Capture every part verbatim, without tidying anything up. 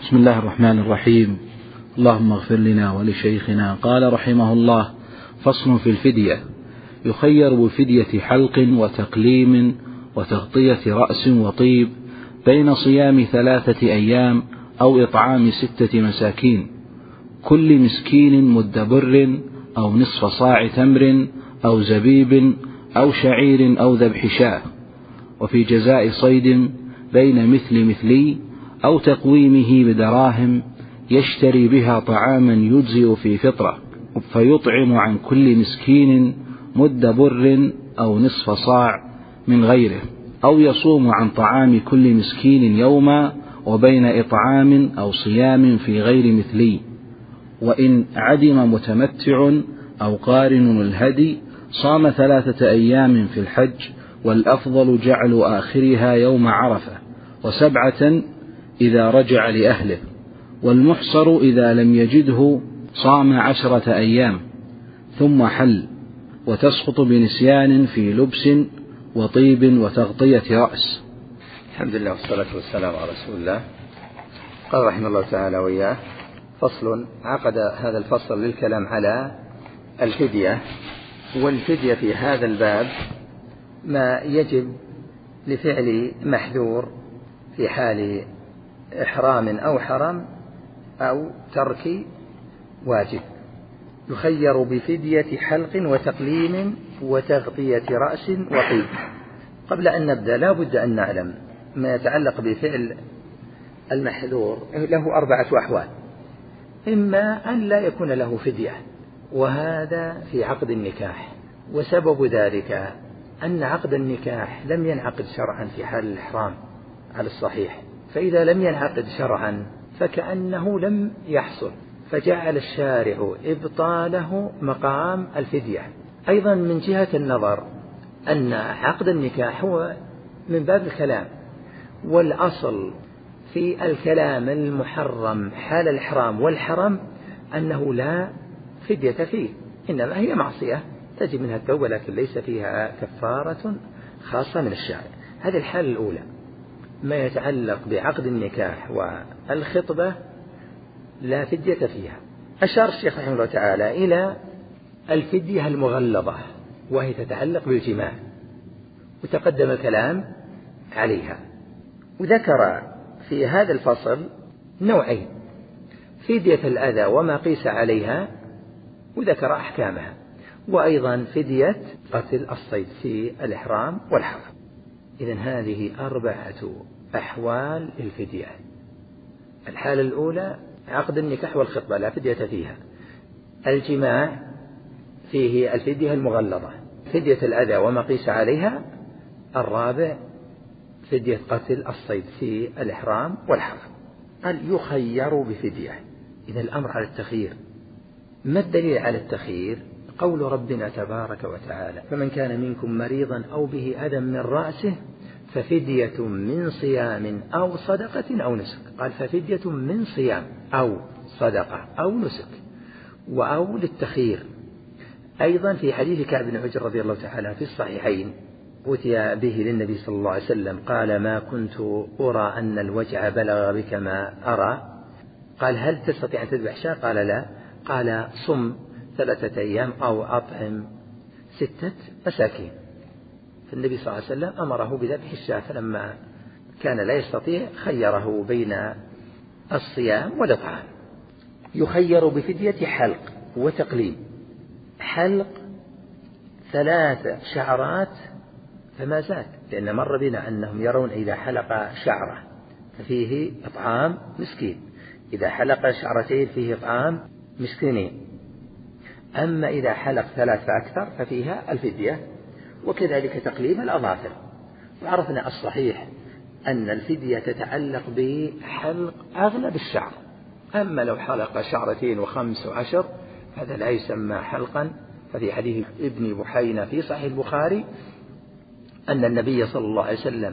بسم الله الرحمن الرحيم. اللهم اغفر لنا ولشيخنا. قال رحمه الله: فصل في الفدية. يخير بفدية حلق وتقليم وتغطية رأس وطيب بين صيام ثلاثة أيام أو إطعام ستة مساكين، كل مسكين مد بر أو نصف صاع تمر أو زبيب أو شعير أو ذبح شاة، وفي جزاء صيد بين مثل مثلي أو تقويمه بدراهم يشتري بها طعاما يجزئ في فطرة، فيطعم عن كل مسكين مد بر أو نصف صاع من غيره، أو يصوم عن طعام كل مسكين يوما وبين إطعام أو صيام في غير مثلي. وإن عدم متمتع أو قارن الهدي صام ثلاثة أيام في الحج، والأفضل جعل آخرها يوم عرفة، وسبعة إذا رجع لأهله. والمحصر إذا لم يجده صام عشرة أيام ثم حل، وتسقط بنسيان في لبس وطيب وتغطية رأس. الحمد لله والصلاة والسلام على رسول الله. قال رحمه الله تعالى وإياه: فصل. عقد هذا الفصل للكلام على الفدية. والفدية في هذا الباب ما يجب لفعل محذور في حال إحرام أو حرم أو ترك واجب. يخير بفدية حلق وتقليم وتغطية رأس وطيب. قبل أن نبدأ لا بد أن نعلم ما يتعلق بفعل المحذور له أربعة أحوال: إما أن لا يكون له فدية، وهذا في عقد النكاح، وسبب ذلك أن عقد النكاح لم ينعقد شرعا في حال الإحرام على الصحيح، فإذا لم ينعقد شرعا فكأنه لم يحصل، فجعل الشارع إبطاله مقام الفدية. أيضا من جهة النظر أن عقد النكاح هو من باب الكلام، والأصل في الكلام المحرم حال الإحرام والحرم أنه لا فدية فيه، إنما هي معصية تجب منها التوبة، لكن ليس فيها كفارة خاصة من الشارع. هذه الحالة الأولى. ما يتعلق بعقد النكاح والخطبة لا فدية فيها. أشار الشيخ رحمه الله تعالى إلى الفدية المغلظة، وهي تتعلق بالجماع، وتقدم الكلام عليها، وذكر في هذا الفصل نوعين: فدية الأذى وما قيس عليها، وذكر أحكامها، وأيضا فدية قتل الصيد في الإحرام والحرم. إذن هذه أربعة أحوال الفدية. الحالة الأولى عقد النكاح والخطبة لا فدية فيها. الجماع فيه الفدية المغلظة، فدية الأذى وما قيس عليها. الرابع فدية قتل الصيد في الإحرام والحرم. قال يخير بفدية. إذا الأمر على التخيير. ما الدليل على التخيير؟ قول ربنا تبارك وتعالى: فمن كان منكم مريضا أو به أذى من رأسه ففدية من صيام أو صدقة أو نسك. قال ففدية من صيام أو صدقة أو نسك، وأو للتخيير. أيضا في حديث كعب بن عجر رضي الله تعالى في الصحيحين أتي به للنبي صلى الله عليه وسلم قال: ما كنت أرى أن الوجع بلغ بك ما أرى. قال: هل تستطيع أن تذبح شاة؟ قال: لا. قال: صم ثلاثة أيام أو أطعم ستة مساكين. فالنبي صلى الله عليه وسلم أمره بذبح الشاة، فلما كان لا يستطيع خيره بين الصيام والإطعام. يخير بفدية حلق وتقليم. حلق ثلاث شعرات فما زاد، لأن مر بنا أنهم يرون إذا حلق شعرة ففيه إطعام مسكين، إذا حلق شعرتين فيه إطعام مسكينين، أما إذا حلق ثلاث فأكثر ففيها الفدية، وكذلك تقليم الأظافر. وعرفنا الصحيح أن الفدية تتعلق بحلق أغلب الشعر، أما لو حلق شعرتين وخمس وعشر هذا لا يسمى حلقا. ففي حديث ابن بحينة في صحيح البخاري أن النبي صلى الله عليه وسلم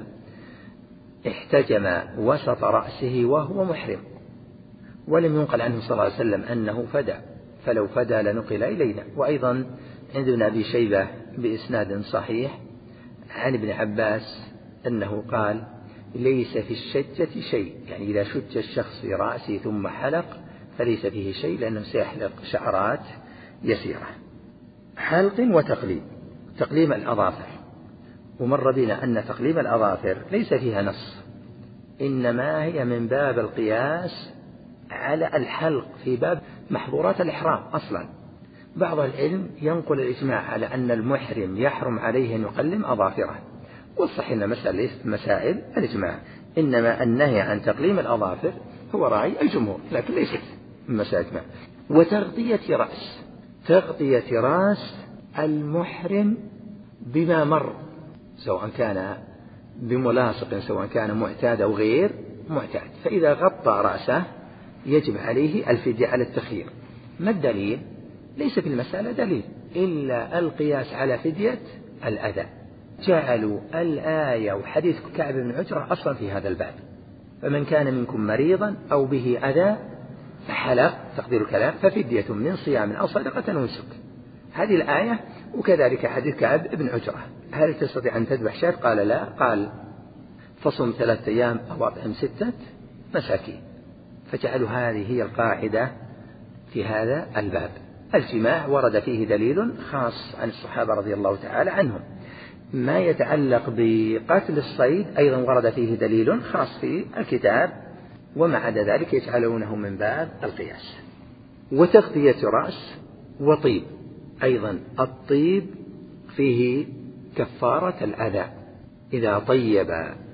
احتجم وسط رأسه وهو محرم، ولم ينقل عنه صلى الله عليه وسلم أنه فدى، فلو فدى لنقل إلينا. وأيضا عند ابن أبي شيبة بإسناد صحيح عن ابن عباس أنه قال: ليس في الشجة شيء، يعني إذا شج الشخص في رأسه ثم حلق فليس فيه شيء لأنه سيحلق شعرات يسيرة. حلق وتقليم، تقليم الأظافر، ومر بنا أن تقليم الأظافر ليس فيها نص، إنما هي من باب القياس على الحلق في باب محظورات الإحرام أصلا. بعض العلم ينقل الإجماع على أن المحرم يحرم عليه أن يقلم أظافره، والصحيح أن مسألة ليست مسائل الإجماع، إنما النهي عن تقليم الأظافر هو رأي الجمهور لكن ليست من مسائل الإجماع. وتغطية رأس، تغطية رأس المحرم بما مر، سواء كان بملاصق سواء كان معتاد أو غير معتاد، فإذا غطى رأسه يجب عليه الفدية على التخيير. ما الدليل؟ ليس في المسألة دليل إلا القياس على فدية الأذى، جعلوا الآية وحديث كعب بن عجرة أصلا في هذا الباب، فمن كان منكم مريضا أو به أذى فحلق، تقدير الكلام، ففدية من صيام أو صدقة أو نسك، هذه الآية. وكذلك حديث كعب بن عجرة، هل تستطيع أن تذبح شاة؟ قال لا، قال فصم ثلاثة أيام أو أطعم ستة مساكين، فجعلوا هذه هي القاعدة في هذا الباب. الجماع ورد فيه دليل خاص عن الصحابة رضي الله تعالى عنهم. ما يتعلق بقتل الصيد أيضا ورد فيه دليل خاص في الكتاب، وما عدا ذلك يجعلونه من باب القياس. وتغطية رأس وطيب، أيضا الطيب فيه كفارة الأذى، إذا طيب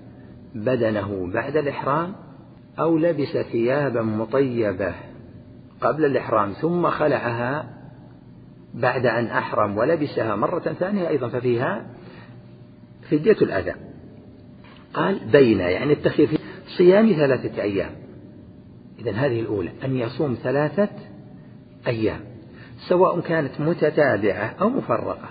بدنه بعد الإحرام أو لبس ثيابا مطيبة قبل الإحرام ثم خلعها بعد أن أحرم ولبسها مرة ثانية أيضا ففيها فدية الأذى. قال بين، يعني التخيير في صيام ثلاثة أيام، إذن هذه الأولى أن يصوم ثلاثة أيام سواء كانت متتابعة أو مفرقة.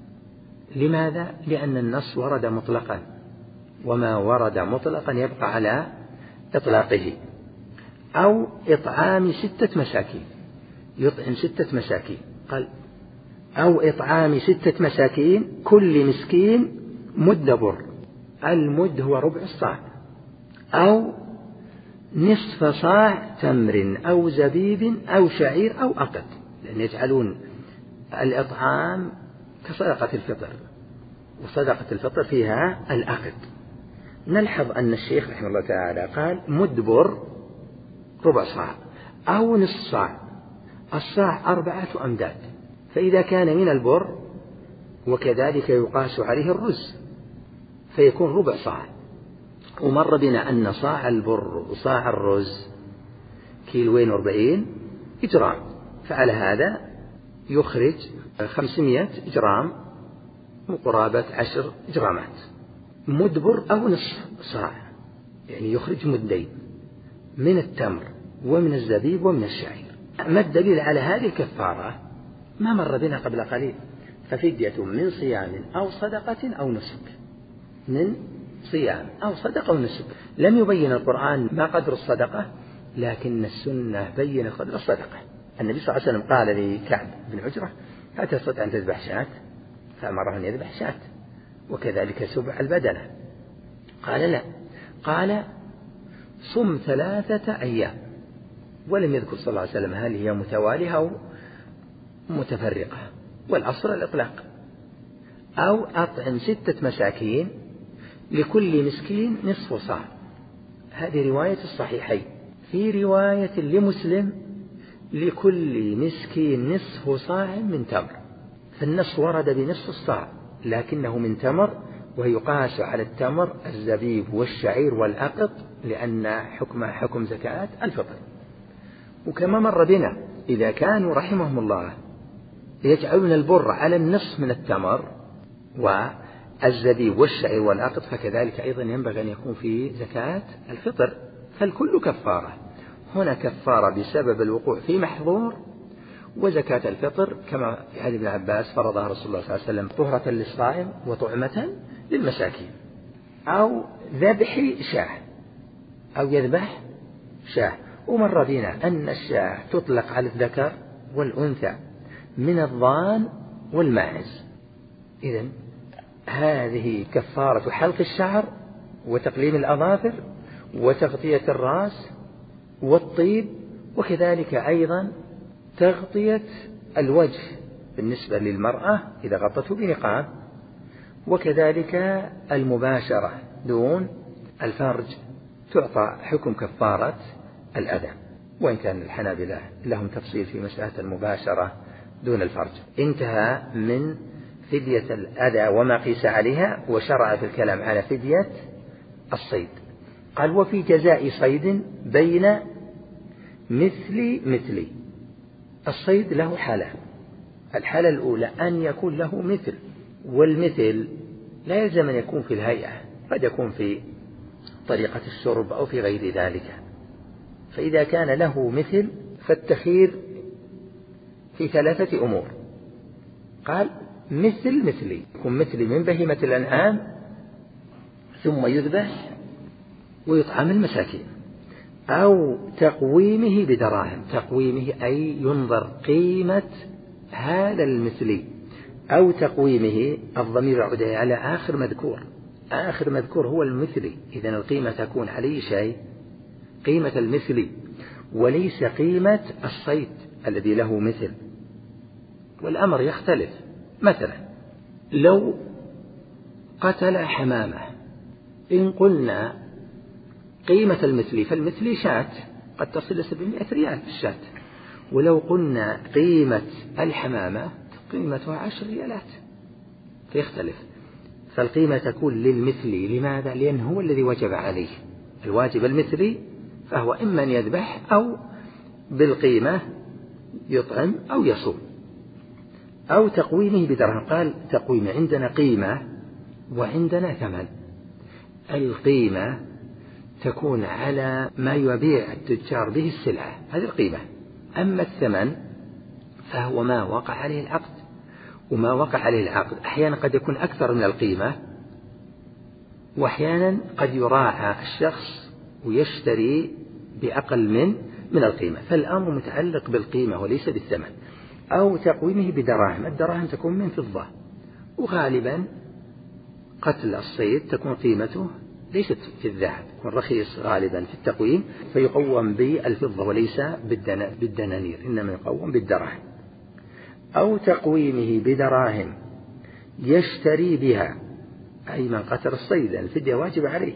لماذا؟ لأن النص ورد مطلقا، وما ورد مطلقا يبقى على إطلاقه. أو إطعام ستة مساكين، يطعم ستة مساكين، قال أو إطعام ستة مساكين كل مسكين مد بر، المد هو ربع الصاع، أو نصف صاع تمر أو زبيب أو شعير أو أقط، لأن يجعلون الإطعام كصدقة الفطر، وصدقة الفطر فيها الأقط. نلحظ أن الشيخ رحمه الله تعالى قال مد بر ربع صاع أو نصف صاع، الصاع أربعة أمداد، فإذا كان من البر وكذلك يقاس عليه الرز فيكون ربع صاع. ومر بنا أن صاع البر وصاع الرز كيلوين واربعين جرام، فعلى هذا يخرج خمسمائة جرام مقرابة عشر جرامات. مدبر أو نصف صاع يعني يخرج مدين من التمر ومن الزبيب ومن الشعير. ما الدليل على هذه الكفارة؟ ما مر بنا قبل قليل، ففدية من صيام أو صدقة أو نسك، من صيام أو صدقة أو نسك. لم يبين القرآن ما قدر الصدقة، لكن السنة بين قدر الصدقة. النبي صلى الله عليه وسلم قال لكعب بن عجرة هل تستطيع أن تذبح شاة؟ فأمره أن يذبح شاة، وكذلك سبع البدنة. قال لا، قال صم ثلاثة أيام، ولم يذكر صلى الله عليه وسلم هل هي متوالية أو متفرقة، والأصل الإطلاق. أو أطعم ستة مساكين لكل مسكين نصف صاع، هذه رواية الصحيحين. في رواية لمسلم لكل مسكين نصف صاع من تمر، فالنص ورد بنصف الصاع لكنه من تمر، ويقاس على التمر الزبيب والشعير والأقط لأن حكمها حكم زكاة الفطر. وكما مر بنا إذا كانوا رحمهم الله يجعلون البر على النصف من التمر والزبيب والشعير والأقط، فكذلك أيضا ينبغي أن يكون في زكاة الفطر، فالكل كفارة. هنا كفارة بسبب الوقوع في محظور، وزكاة الفطر كما في حديث ابن عباس فرضها رسول الله صلى الله عليه وسلم طهرة للصائم وطعمة للمساكين. أو ذبح شاة، أو يذبح شاة. ومر بنا أن الشاة تطلق على الذكر والأنثى من الضان والماعز. إذن هذه كفارة حلق الشعر وتقليم الأظافر وتغطية الرأس والطيب، وكذلك أيضا تغطية الوجه بالنسبة للمرأة إذا غطته بنقاب، وكذلك المباشرة دون الفرج تعطى حكم كفارة الأذى، وإن كان الحنابلة لهم تفصيل في مسألة المباشرة دون الفرج. انتهى من فدية الأذى وما قيس عليها، وشرع في الكلام على فدية الصيد. قال وفي جزاء صيد بين مثل مثلي. الصيد له حالة، الحالة الأولى أن يكون له مثل، والمثل لا يلزم أن يكون في الهيئة، قد يكون في طريقة الشرب أو في غير ذلك. فإذا كان له مثل فالتخيير في ثلاثة أمور. قال مثل مثلي، يكون مثلي من بهيمة الأنعام ثم يذبح ويطعم المساكين، أو تقويمه بدراهم. تقويمه أي ينظر قيمة هذا المثلي، أو تقويمه الضمير يعود على آخر مذكور، آخر مذكور هو المثلي، إذن القيمة تكون عليه شيء قيمة المثلي وليس قيمة الصيد الذي له مثل. والأمر يختلف. مثلا لو قتل حمامة، إن قلنا قيمة المثلي فالمثلي شاة قد تصل إلى سبعمائة ريال في الشاة، ولو قلنا قيمة الحمامة قيمتها عشر ريالات فيختلف. فالقيمة تكون للمثلي. لماذا؟ لأنه هو الذي وجب عليه الواجب المثلي، فهو إما أن يذبح أو بالقيمة يطعم أو يصوم. أو تقويمه بدرهم. قال تقويم عندنا قيمة وعندنا ثمن. القيمة تكون على ما يبيع التجار به السلعة، هذه القيمة. أما الثمن فهو ما وقع عليه العقد، وما وقع عليه العقد أحيانا قد يكون أكثر من القيمة، وأحيانا قد يراعى الشخص ويشتري بأقل من من القيمة، فالأمر متعلق بالقيمة وليس بالثمن. أو تقويمه بدراهم. الدراهم تكون من فضة، وغالبا قتل الصيد تكون قيمته ليست في الذهب، يكون رخيص غالبا في التقويم، فيقوم بالفضة وليس بالدنانير، إنما يقوم بالدراهم. أو تقويمه بدراهم يشتري بها، أي من قتل الصيد الفدية واجب عليه،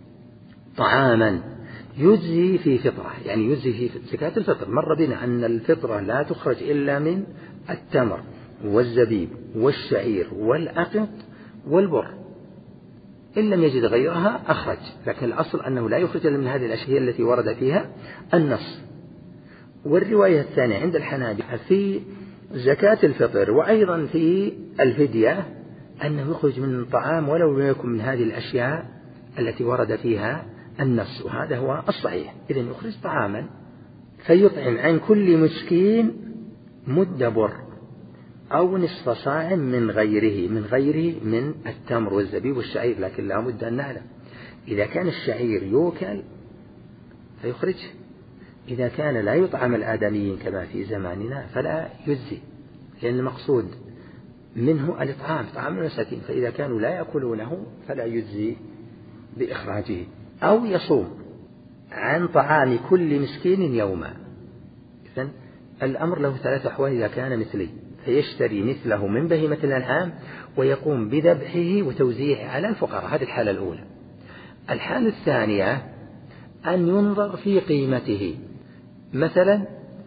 طعاما يجزي في فطرة، يعني يجزي في زكاة الفطر. مر بنا أن الفطرة لا تخرج إلا من التمر والزبيب والشعير والأقط والبر، إن لم يجد غيرها أخرج، لكن الأصل أنه لا يخرج من هذه الأشياء التي ورد فيها النص. والرواية الثانية عند الحنابلة في زكاة الفطر وأيضا في الفدية أنه يخرج من طعام ولو لم يكن من هذه الأشياء التي ورد فيها النص، وهذا هو الصحيح. إذن يخرج طعاما فيطعم عن كل مسكين مد بر أو نصف صاع من غيره، من غيره من التمر والزبيب والشعير، لكن لا بد أن نعلم إذا كان الشعير يوكل فيخرجه، إذا كان لا يطعم الآدميين كما في زماننا فلا يجزي، لأن المقصود منه الإطعام، طعام المساكين، فإذا كانوا لا يأكلونه فلا يجزي بإخراجه. أو يصوم عن طعام كل مسكين يوما. إذن الأمر له ثلاثة أحوال إذا كان مثلي، فيشتري مثله من بهيمة الأنعام ويقوم بذبحه وتوزيعه على الفقراء، هذه الحالة الأولى. الحالة الثانية أن ينظر في قيمته، مثلا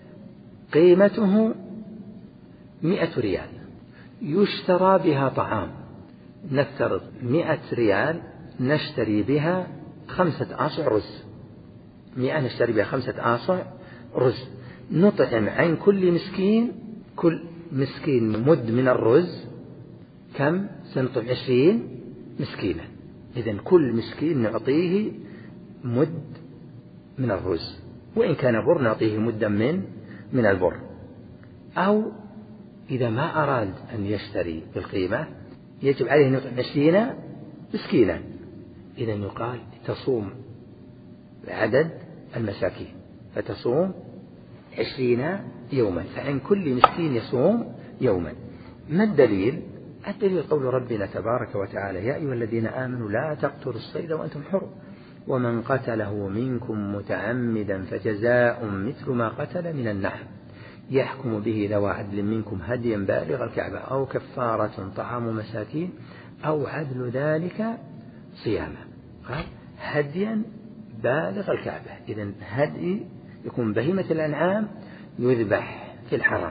قيمته مئة ريال يشترى بها طعام، نفترض مئة ريال نشتري بها خمسة آصع رز، مئة نشتري بها خمسة آصع رز، نطعم عن كل مسكين كل مسكين مد من الرز، كم سنطعم؟ عشرين مسكينا. إذن كل مسكين نعطيه مد من الرز، وإن كان بر نعطيه مدا من من البر. أو إذا ما أراد أن يشتري بالقيمة يجب عليه أن يطعم عشرين مسكينا، إذن يقال تصوم عدد المساكين، فتصوم عشرين يوما، فعن كل مسكين يصوم يوما. ما الدليل؟ الدليل قول ربنا تبارك وتعالى: يا أيها الذين آمنوا لا تقتلوا الصيد وأنتم حرم ومن قتله منكم متعمدا فجزاء مثل ما قتل من النعم يحكم به ذوى عدل منكم هديا بالغ الكعبة أو كفارة طعام مساكين أو عدل ذلك صياما. قال هديا بالغ الكعبة، إذن هدي يكون بهيمة الأنعام يذبح في الحرم،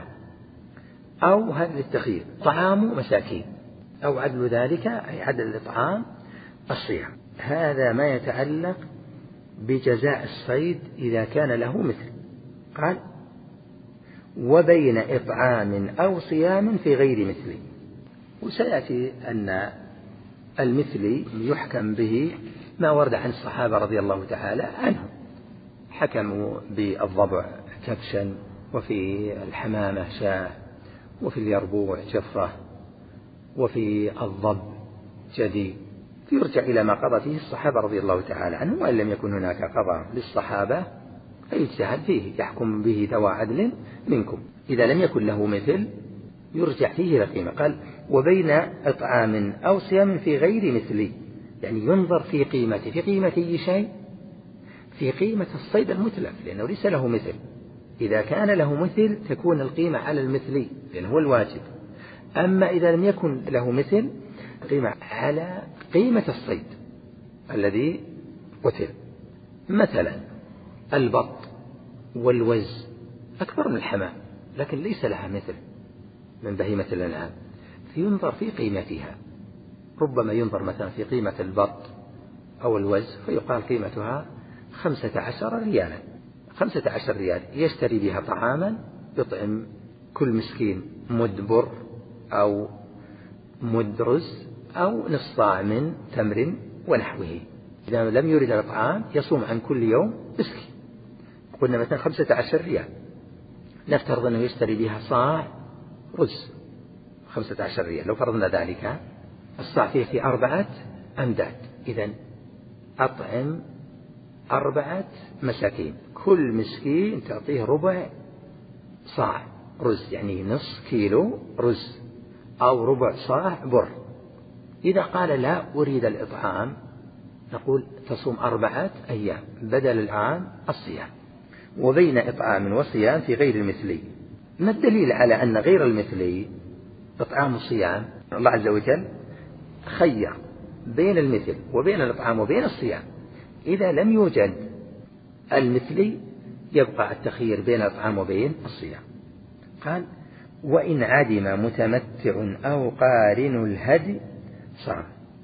أو هدي التخيير طعام مساكين، أو عدل ذلك أي عدل الإطعام الصيام. هذا ما يتعلق بجزاء الصيد إذا كان له مثل. قال وبين إطعام أو صيام في غير مثل. وسيأتي أن المثل يحكم به ما ورد عن الصحابة رضي الله تعالى عنهم، حكموا بالضبع كبشا، وفي الحمامة شاة، وفي اليربوع جفرة، وفي الضب جدي. يرجع إلى ما قضى فيه الصحابة رضي الله تعالى عنهم، وإن لم يكن هناك قضاء للصحابة فيجتهد فيه يحكم به ذوى عدل منكم. إذا لم يكن له مثل يرجع فيه لقيمة. قال وبين إطعام أو صيام في غير مثل، يعني ينظر في قيمته. في قيمة أي شيء؟ في قيمة الصيد المتلف، لأنه ليس له مثل. إذا كان له مثل تكون القيمة على المثلي لأنه هو الواجب. أما إذا لم يكن له مثل قيمة على قيمة الصيد الذي قتل. مثلا البط والوز أكبر من الحمام لكن ليس لها مثل من بهيمة الأنعام، فينظر في قيمتها. ربما ينظر مثلا في قيمة البط أو الوز فيقال قيمتها خمسة عشر ريالا، خمسة عشر ريال يشتري بها طعاما يطعم كل مسكين مد بر أو مد رز أو نصف صاع من تمر ونحوه. إذا لم يرد الطعام يصوم عن كل يوم مسكين. قلنا مثلا خمسة عشر ريال، نفترض أنه يشتري بها صاع رز، خمسة عشر ريال لو فرضنا ذلك، الصاع فيه في أربعة أمداد. إذن أطعم أربعة مساكين، كل مسكين تعطيه ربع صاع رز، يعني نصف كيلو رز أو ربع صاع بر. إذا قال لا أريد الإطعام نقول تصوم أربعة أيام بدل العام الصيام. وبين إطعام وصيام في غير المثلي. ما الدليل على أن غير المثلي إطعام الصيام؟ الله عز وجل خير بين المثل وبين الإطعام وبين الصيام. إذا لم يوجد المثلي يبقى التخيير بين الإطعام وبين الصيام. قال وإن عدم متمتع أو قارن الهدي صام.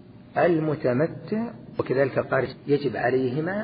المتمتع وكذلك القارن يجب عليهما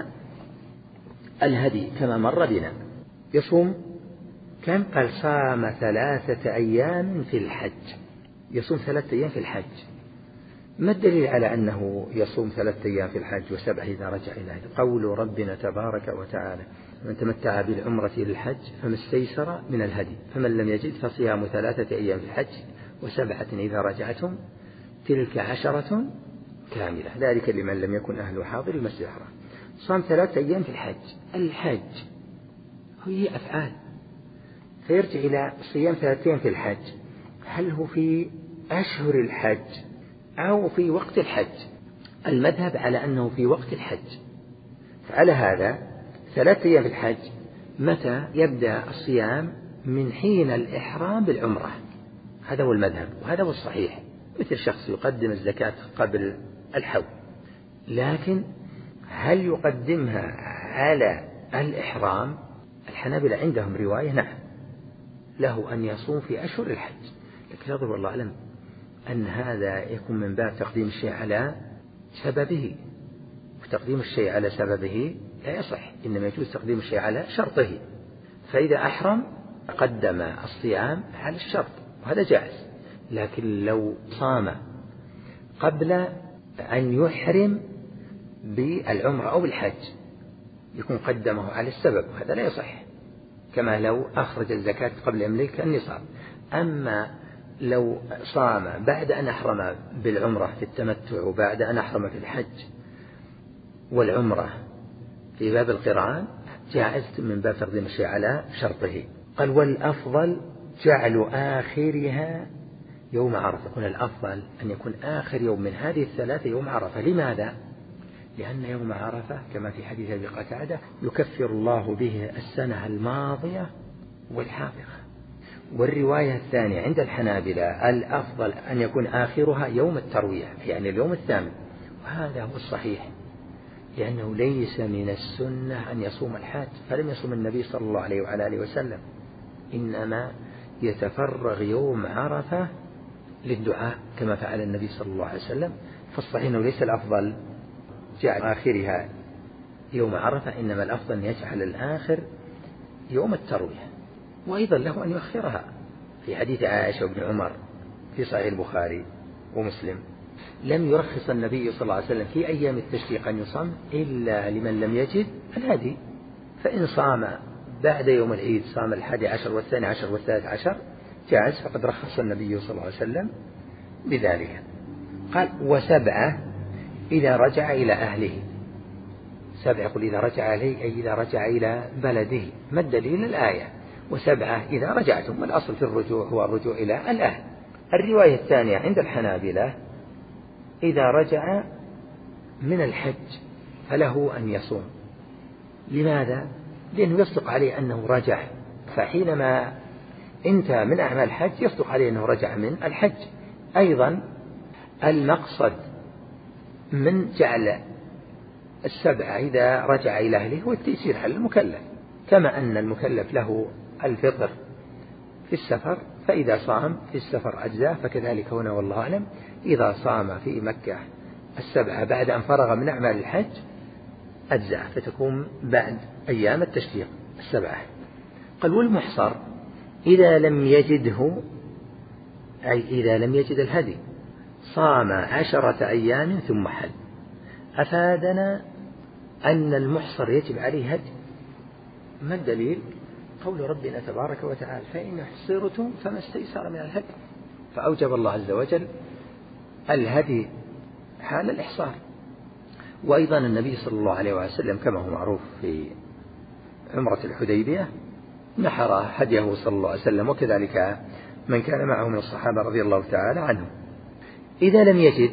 الهدي كما مر بنا. يصوم كم؟ قال صام ثلاثة أيام في الحج، يصوم ثلاثة أيام في الحج. ما الدليل على أنه يصوم ثلاثة أيام في الحج وسبعة إذا رجع إلى أهله؟ قول ربنا تبارك وتعالى من تمتع بالعمرة إلى الحج فما استيسر من الهدي فمن لم يجد فصيام ثلاثة أيام في الحج وسبعة إذا رجعتم تلك عشرة كاملة، ذلك لمن لم يكن أهله حاضر المسجد الحرام. صام ثلاثة أيام في الحج. الحج هي أفعال، فيرجع إلى صيام ثلاثة أيام في الحج. هل هو في أشهر الحج أو في وقت الحج؟ المذهب على أنه في وقت الحج. فعلى هذا ثلاثة أيام في الحج متى يبدأ الصيام؟ من حين الإحرام بالعمرة. هذا هو المذهب وهذا هو الصحيح. مثل شخص يقدم الزكاة قبل الحول، لكن هل يقدمها على الإحرام؟ الحنابلة عندهم رواية نعم له أن يصوم في أشهر الحج، لكن يظهر الله أعلم أن هذا يكون من باب تقديم الشيء على سببه، وتقديم الشيء على سببه لا يصح، إنما يجوز تقديم الشيء على شرطه. فإذا أحرم قدم الصيام على الشرط وهذا جائز. لكن لو صام قبل أن يحرم بالعمرة أو بالحج يكون قدمه على السبب، وهذا لا يصح، كما لو أخرج الزكاة قبل يملك النصاب. أما لو صام بعد أن أحرم بالعمرة في التمتع وبعد أن أحرم في الحج والعمرة في باب القران جائز من باب تقديم الشيء على شرطه. قال والأفضل جعل آخرها يوم عرفة، يكون الأفضل أن يكون آخر يوم من هذه الثلاثة يوم عرفة. لماذا؟ لأن يوم عرفة كما في حديث أبي قتادة يكفر الله به السنة الماضية والحاضرة. والرواية الثانية عند الحنابلة الأفضل أن يكون آخرها يوم التروية، يعني اليوم الثامن، وهذا هو الصحيح، لأنه ليس من السنة أن يصوم الحاج، فلم يصوم النبي صلى الله عليه وعلى آله وسلم، إنما يتفرغ يوم عرفة للدعاء كما فعل النبي صلى الله عليه وسلم. فالصحيح أنه ليس الأفضل جعل آخرها يوم عرفة، إنما الأفضل أن يجعل الآخر يوم التروية. وأيضا له أن يؤخرها في حديث عائشة وابن عمر في صحيح البخاري ومسلم: لم يرخص النبي صلى الله عليه وسلم في أيام التشريق أن يصام إلا لمن لم يجد الهدي، فإن صام بعد يوم العيد صام الحادي عشر والثاني عشر والثالث عشر جاز، فقد رخص النبي صلى الله عليه وسلم بذلك. قال: وسبعة إذا رجع إلى أهله. سبعة يقول إذا رجع إليه أي إذا رجع إلى بلده. ما الدليل؟ الآية: وسبعة إذا رجعتم. والأصل في الرجوع هو الرجوع إلى الأهل. الرواية الثانية عند الحنابلة إذا رجع من الحج فله أن يصوم. لماذا؟ لأنه يصدق عليه أنه رجع، فحينما انتهى من أعمال الحج يصدق عليه أنه رجع من الحج. أيضا المقصد من جعل السبعة إذا رجع إلى أهله هو التيسير على المكلف، كما أن المكلف له الفطر في السفر، فإذا صام في السفر أجزاء، فكذلك هنا والله أعلم إذا صام في مكة السبعة بعد أن فرغ من أعمال الحج أجزاء، فتكون بعد أيام التشريق السبعة. قال: والمحصر إذا لم يجده، أي إذا لم يجد الهدي، صام عشرة أيام ثم حج. أفادنا أن المحصر يجب عليه هدي. ما الدليل؟ قول ربنا تبارك وتعالى: فإن حصرتم فما استيسر من الهدي، فأوجب الله عز وجل الهدي حال الإحصار. وأيضا النبي صلى الله عليه وسلم كما هو معروف في عمرة الحديبية نحر هديه صلى الله عليه وسلم، وكذلك من كان معه من الصحابة رضي الله تعالى عنهم. إذا لم يجد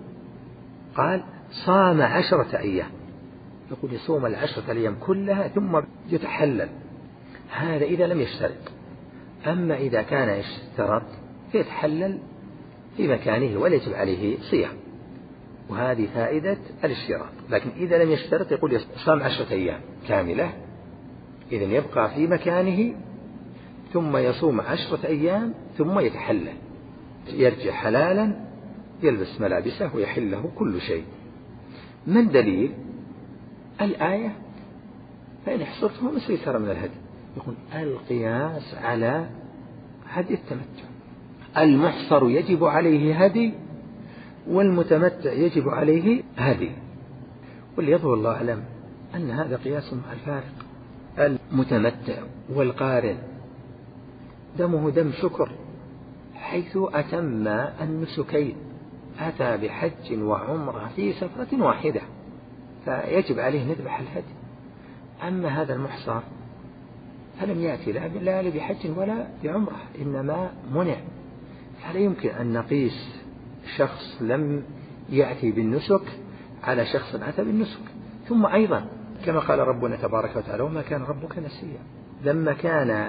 قال: صام عشرة أيام، يقول يصوم العشرة الأيام كلها ثم يتحلل، هذا إذا لم يشترط. أما إذا كان يشترط فيتحلل في مكانه ولا يجب عليه صيام، وهذه فائدة الاشتراط. لكن إذا لم يشترط يقول صام عشرة أيام كاملة، إذن يبقى في مكانه ثم يصوم عشرة أيام ثم يتحلل، يرجع حلالا يلبس ملابسه ويحل له كل شيء. من دليل؟ الآية: فإن حصرتم فما استيسر من الهدي. يقول القياس على هدي التمتع، المحصر يجب عليه هدي والمتمتع يجب عليه هدي. وليظهر الله أعلم أن هذا قياس مع الفارق. المتمتع والقارن دمه دم شكر، حيث أتم النسكين، أتى بحج وعمرة في سفرة واحدة، فيجب عليه نذبح الهدي. أما هذا المحصر فلم يأتي لا بحج ولا بعمرة، إنما منع، فلا يمكن أن نقيس شخص لم يأتي بالنسك على شخص أتى بالنسك. ثم أيضا كما قال ربنا تبارك وتعالى: وما كان ربك نسيا. لما كان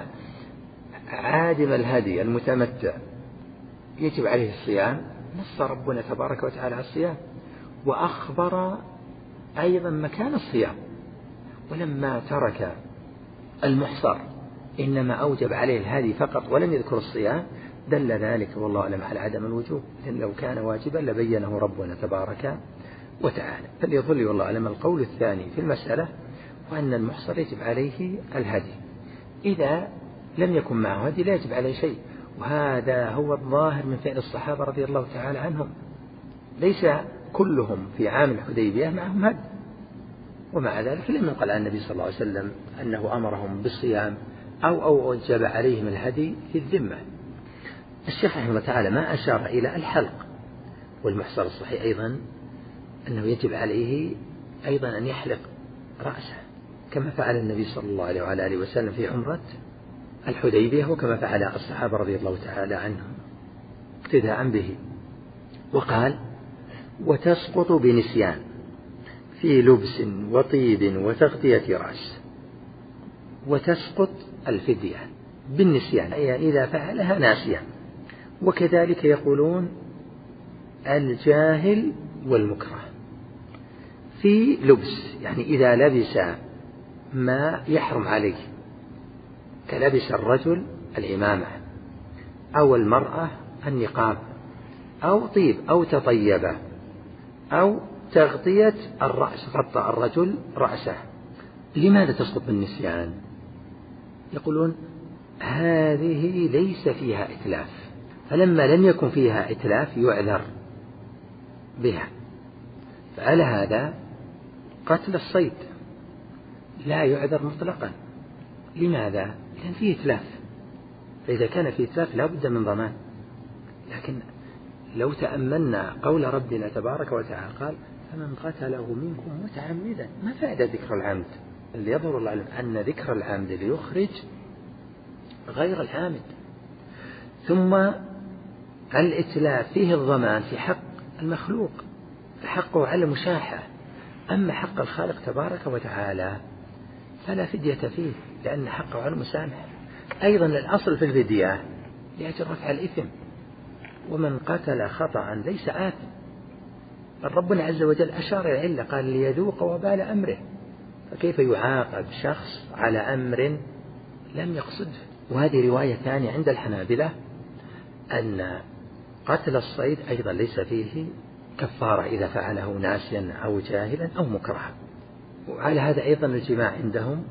عادم الهدي المتمتع يجب عليه الصيام نص ربنا تبارك وتعالى على الصيام، وأخبر أيضا مكان الصيام. ولما ترك المحصر إنما أوجب عليه الهدي فقط ولم يذكر الصيام، دل ذلك والله أعلم على عدم الوجوب، لأن لو كان واجبا لبينه ربنا تبارك وتعالى. فليظل والله أعلم القول الثاني في المسألة، وأن المحصر يجب عليه الهدي. إذا لم يكن معه هدي لا يجب عليه شيء، وهذا هو الظاهر من فعل الصحابة رضي الله تعالى عنهم. ليس كلهم في عام الحديبية معهم هدي، ومع ذلك لم ينقل عن النبي صلى الله عليه وسلم أنه أمرهم بالصيام أو أو أوجب عليهم الهدي في الذمة. الشيخ رحمه الله تعالى ما أشار إلى الحلق، والمحصر الصحيح أيضا أنه يجب عليه أيضا أن يحلق رأسه كما فعل النبي صلى الله عليه وعلى آله وسلم في عمرة الحديبية، وكما فعل الصحابة رضي الله تعالى عنهم. اقتداء به. وقال وتسقط بنسيان في لبس وطيب وتغطية رأس. وتسقط الفدية بالنسيان، يعني إذا فعلها ناسيا. وكذلك يقولون الجاهل والمكره في لبس، يعني إذا لبس ما يحرم عليه، كلبس الرجل العمامة أو المرأة النقاب أو طيب أو تطيب أو تغطية الرأس، غطى الرجل رأسه. لماذا تسقط بالنسيان؟ يقولون هذه ليس فيها إتلاف، فلما لم يكن فيها إتلاف يعذر بها. فعلى هذا قتل الصيد لا يعذر مطلقا. لماذا؟ لأن فيه إتلاف، فإذا كان فيه إتلاف لا بد من ضمان. لكن لو تأملنا قول ربنا تبارك وتعالى قال فمن قتله منكم متعمدا، ما فائدة ذكر العمد؟ اللي يظهر العلم أن ذكر العمد ليخرج غير العامد. ثم الإتلاف فيه الضمان في حق المخلوق، فحقه على المشاحة. أما حق الخالق تبارك وتعالى فلا فدية فيه، لأن حقه على المسامح. أيضا الأصل في الفدية لأجل رفع الإثم، ومن قتل خطأ ليس آثم. ربنا عز وجل أشار إلى العلة، قال ليذوق وبال أمره، فكيف يعاقب شخص على أمر لم يقصده؟ وهذه رواية ثانية عند الحنابلة أن قتل الصيد أيضا ليس فيه كفارة إذا فعله ناسيا أو جاهلا أو مكرها. وعلى هذا أيضا الجماع عندهم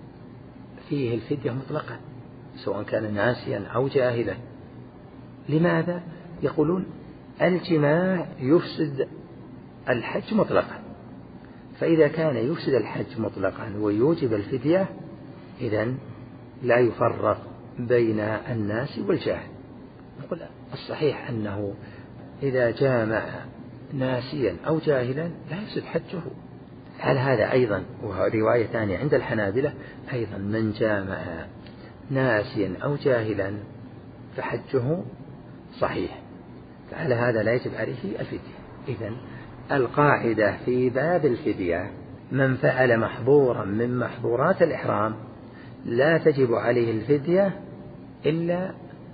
فيه الفدية مطلقا سواء كان ناسيا أو جاهلا. لماذا؟ يقولون الجماع يفسد الحج مطلقا، فإذا كان يفسد الحج مطلقا ويوجب الفدية إذن لا يفرق بين الناس والجاهل. نقول الصحيح أنه إذا جامع ناسيا أو جاهلا لا يفسد حجه. على هذا أيضا وهو رواية ثانية عند الحنابلة أيضا من جامع ناسيا أو جاهلا فحجه صحيح، فعلى هذا لا يجب عليه الفدية. إذن القاعدة في باب الفدية من فعل محظورا من محظورات الإحرام لا تجب عليه الفدية إلا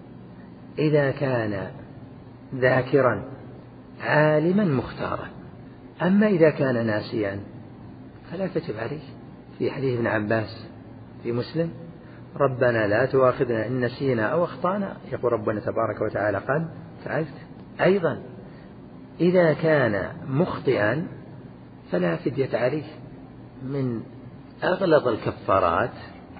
إذا كان ذاكرا عالما مختارا. أما إذا كان ناسيا فلا تجب عليه. في حديث ابن عباس في مسلم ربنا لا تؤاخذنا إن نسينا أو أخطأنا، يقول ربنا تبارك وتعالى قد فعلت. أيضا إذا كان مخطئا فلا فدية عليه. من أغلظ الكفارات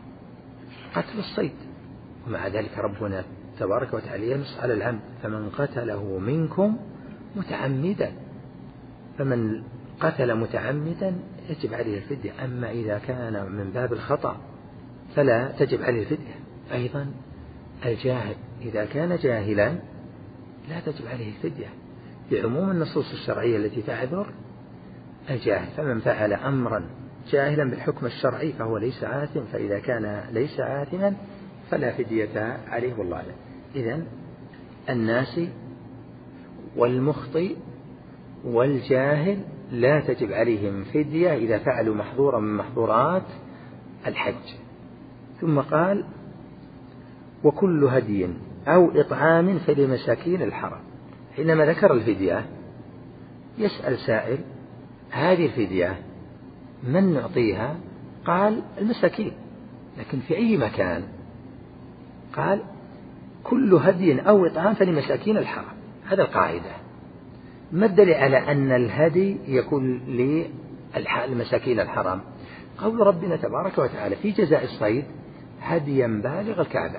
قتل الصيد، ومع ذلك ربنا تبارك وتعالى ينص على العمد فمن قتله منكم متعمدا، فمن قتل متعمدا يجب عليه الفدية. أما إذا كان من باب الخطأ فلا تجب عليه الفدية. أيضا الجاهل إذا كان جاهلا لا تجب عليه الفدية بعموم النصوص الشرعية التي تعذر الجاهل. فمن فعل أمرا جاهلا بالحكم الشرعي فهو ليس آثم، فإذا كان ليس آثما فلا فدية عليه والله أعلم. إذن الناسي والمخطئ والجاهل لا تجب عليهم فدية إذا فعلوا محظورا من محظورات الحج. ثم قال وكل هدي أو إطعام فلمساكين الحرم. حينما ذكر الفدية يسأل سائل هذه الفدية من نعطيها؟ قال المساكين، لكن في أي مكان؟ قال كل هدي أو إطعام فلمساكين الحرم. هذا القاعدة. ما الدليل على أن الهدي يكون للمساكين الحرم؟ قول ربنا تبارك وتعالى في جزاء الصيد هديا بالغ الكعبة،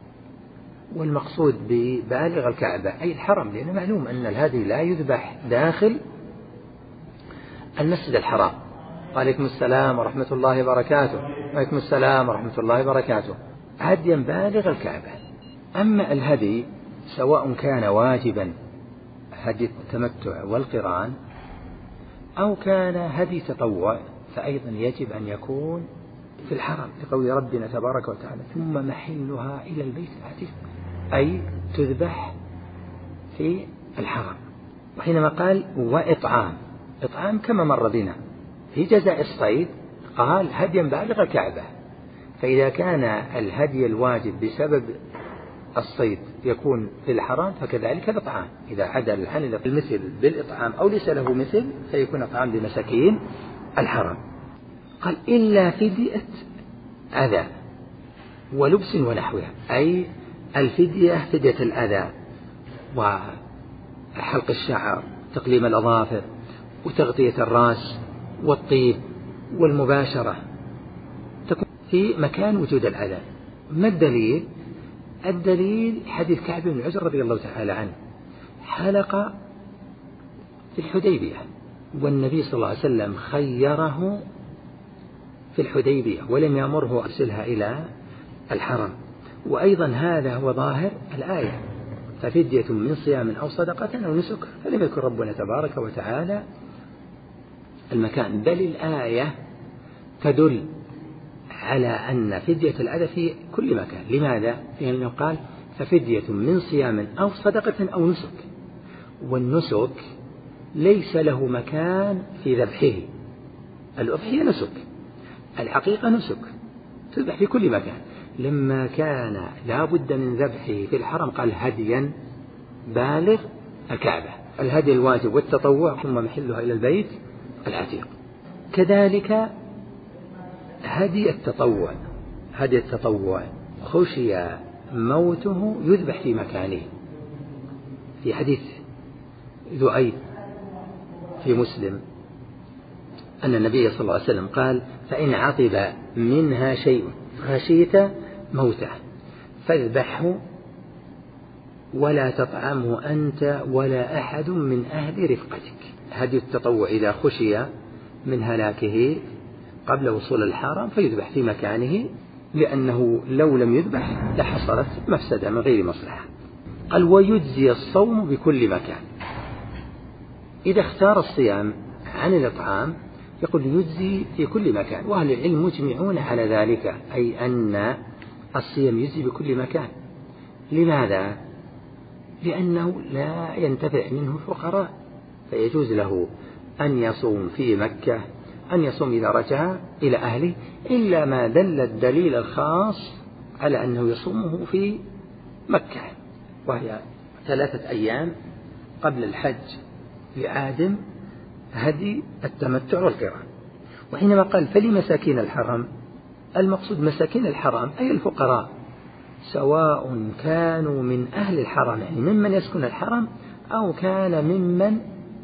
والمقصود ببالغ الكعبة أي الحرم، لأن معلوم أن الهدي لا يذبح داخل المسجد الحرام. وعليكم السلام ورحمة الله وبركاته. وعليكم السلام ورحمة الله وبركاته. هديا بالغ الكعبة. أما الهدي سواء كان واجبا هدي التمتع والقران أو كان هدي تطوع فأيضا يجب أن يكون في الحرم، لقول ربنا تبارك وتعالى ثم محلها إلى البيت العتيق، أي تذبح في الحرم. وحينما قال وإطعام، إطعام كما مر بنا في جزاء الصيد قال هديا بالغ الكعبة، فإذا كان الهدي الواجب بسبب الصيد يكون في الحرام فكذلك الإطعام، إذا عدل عن المثل بالإطعام أو ليس له مثل فيكون إطعام لمساكين الحرم. قال إلا فدية أذى ولبس ونحوها، أي الفدية فدية الأذى وحلق الشعر، تقليم الأظافر، وتغطية الرأس، والطيب، والمباشرة، تكون في مكان وجود الأذى. ما الدليل؟ الدليل حديث كعب بن عجرة رضي الله تعالى عنه، حلق في الحديبية والنبي صلى الله عليه وسلم خيره في الحديبية ولم يأمره أرسلها إلى الحرم. وأيضا هذا هو ظاهر الآية، ففدية من صيام أو صدقة أو نسك، فلم يكن ربنا تبارك وتعالى المكان، بل الآية تدل على أن فدية الأذى في كل مكان. لماذا؟ لأنه قال ففدية من صيام أو صدقة أو نسك، والنسك ليس له مكان في ذبحه. الأضحية نسك، الحقيقة نسك، تذبح في كل مكان. لما كان لا بد من ذبحه في الحرم قال هديا بالغ الكعبة، الهدي الواجب والتطوع ثم محلها إلى البيت العتيق. كذلك هدي التطوع، هدي التطوع خشي موته يذبح في مكانه، في حديث ذؤيب في مسلم أن النبي صلى الله عليه وسلم قال فإن عطب منها شيء خشيت موته فاذبحه ولا تطعمه أنت ولا أحد من أهل رفقتك. هدي التطوع إذا خشي من هلاكه قبل وصول الحرم فيذبح في مكانه، لأنه لو لم يذبح لحصلت مفسدة من غير مصلحة. قال ويجزي الصوم بكل مكان، إذا اختار الصيام عن الإطعام يقول يجزي في كل مكان، وأهل العلم مجمعون على ذلك، أي أن الصيام يجزي بكل مكان. لماذا؟ لأنه لا ينتفع منه الفقراء، فيجوز له أن يصوم في مكة، أن يصوم إذا رجع إلى أهله، إلا ما دل الدليل الخاص على أنه يصومه في مكة، وهي ثلاثة أيام قبل الحج لعادم هدي التمتع والقران. وحينما قال فلمساكين الحرم، المقصود مساكين الحرم أي الفقراء، سواء كانوا من أهل الحرم يعني ممن يسكن الحرم، أو كان ممن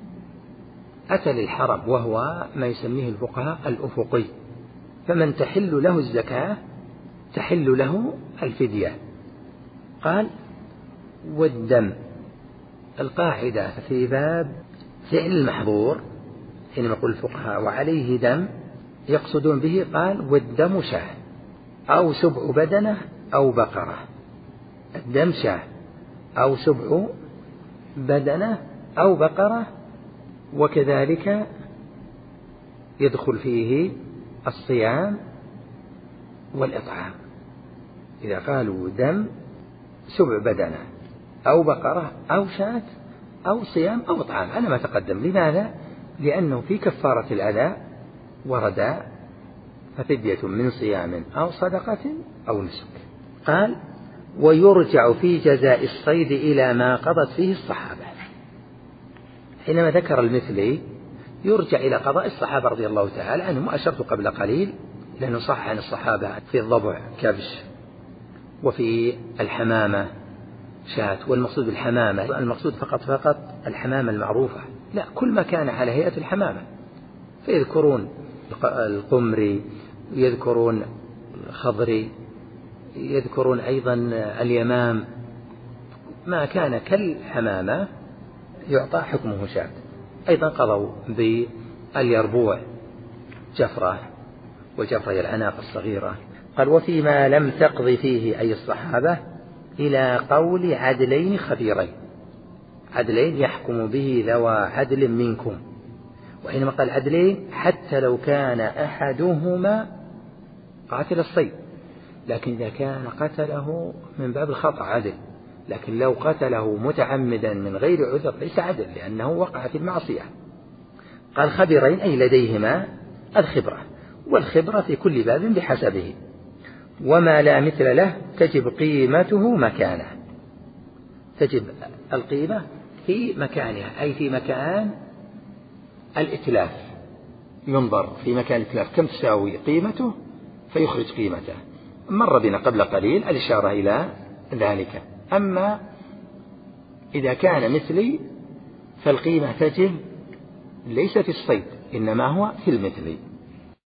أتى للحرم، وهو ما يسميه الفقهاء الأفقي، فمن تحل له الزكاة تحل له الفدية. قال والدم، القاعدة في باب فعل المحظور حينما يقول الفقهاء وعليه دم يقصدون به قال والدم شاه أو سبع بدنة أو بقرة، الدم شاه أو سبع بدنة أو بقرة، وكذلك يدخل فيه الصيام والإطعام. إذا قالوا دم سبع بدنة أو بقرة أو شاة أو صيام أو إطعام على ما تقدم. لماذا؟ لأنه في كفارة الأذى ورد ففدية من صيام أو صدقة أو نسك. قال ويرجع في جزاء الصيد إلى ما قضت فيه الصحابة. حينما ذكر المثلي يرجع إلى قضاء الصحابة رضي الله تعالى عنهم، وأشرت قبل قليل لأنه صح عن الصحابة في الضبع كبش، وفي الحمامة شاة، والمقصود بالحمامة المقصود فقط فقط الحمامة المعروفة، لا كل ما كان على هيئة الحمامة، فيذكرون القمري، يذكرون الخضري، يذكرون أيضا اليمام، ما كان كالحمامة يعطى حكمه شاة. أيضا قضوا باليربوع جفرة، والجفرة هي العناق الصغيرة. قال وفيما لم تقض فيه أي الصحابة إلى قول عدلين خبيرين، عدلين يحكم به ذوى عدل منكم. وحينما قال عدلين حتى لو كان أحدهما قاتل الصيد، لكن إذا كان قتله من باب الخطأ عدل، لكن لو قتله متعمدا من غير عذر ليس عدل، لأنه وقع في المعصية. قال خبرين أي لديهما الخبرة، والخبرة في كل باب بحسبه. وما لا مثل له تجب قيمته مكانه، تجب القيمة في مكانها، أي في مكان الإتلاف، ينظر في مكان الإتلاف كم تساوي قيمته فيخرج قيمته. مر بنا قبل قليل الإشارة إلى ذلك. أما إذا كان مثلي فالقيمة تجب ليس في الصيد إنما هو في المثل.